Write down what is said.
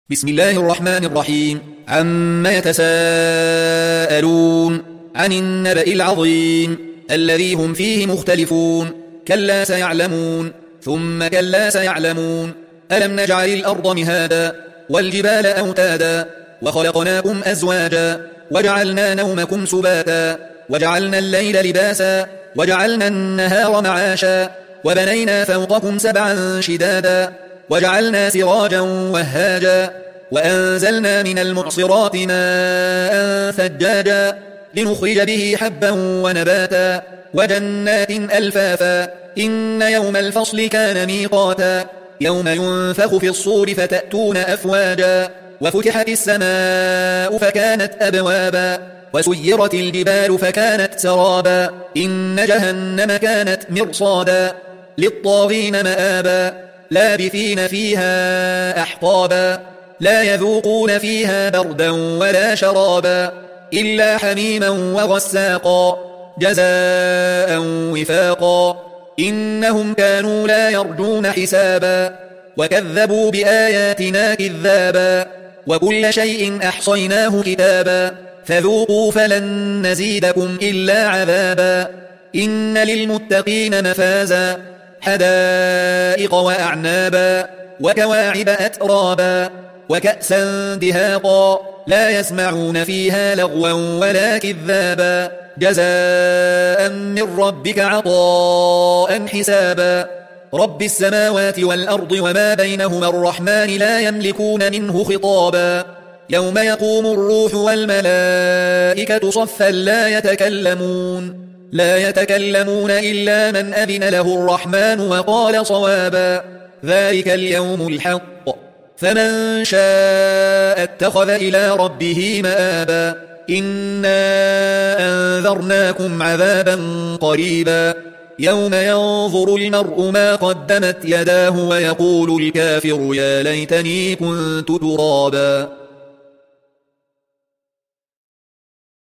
بسم الله الرحمن الرحيم. عما يتساءلون عن النبأ العظيم الذي هم فيه مختلفون. كلا سيعلمون ثم كلا سيعلمون. ألم نجعل الأرض مهادا والجبال أوتادا وخلقناكم أزواجا وجعلنا نومكم سباتا وجعلنا الليل لباسا وجعلنا النهار معاشا وبنينا فوقكم سبعا شدادا وجعلنا سراجا وهاجا وأنزلنا من المعصرات ماء ثجاجا لنخرج به حبا ونباتا وجنات ألفافا. إن يوم الفصل كان ميقاتا يوم ينفخ في الصور فتأتون أفواجا وفتحت السماء فكانت أبوابا وسيرت الجبال فكانت سرابا. إن جهنم كانت مرصادا للطاغين مآبا لابثين فيها أحقابا لا يذوقون فيها بردا ولا شرابا إلا حميما وغساقا جزاء وفاقا. إنهم كانوا لا يرجون حسابا وكذبوا بآياتنا كذابا وكل شيء أحصيناه كتابا فذوقوا فلن نزيدكم إلا عذابا. إن للمتقين مفازا حدائق وأعنابا وكواعب أترابا وكأسا دهاقا لا يسمعون فيها لغوا ولا كذابا جزاء من ربك عطاء حسابا. رب السماوات والأرض وما بينهما الرحمن لا يملكون منه خطابا. يوم يقوم الروح والملائكة صفا لا يتكلمون إلا من أذن له الرحمن وقال صوابا. ذلك اليوم الحق فمن شاء اتخذ إلى ربه مآبا. إنا أنذرناكم عذابا قريبا يوم ينظر المرء ما قدمت يداه ويقول الكافر يا ليتني كنت ترابا.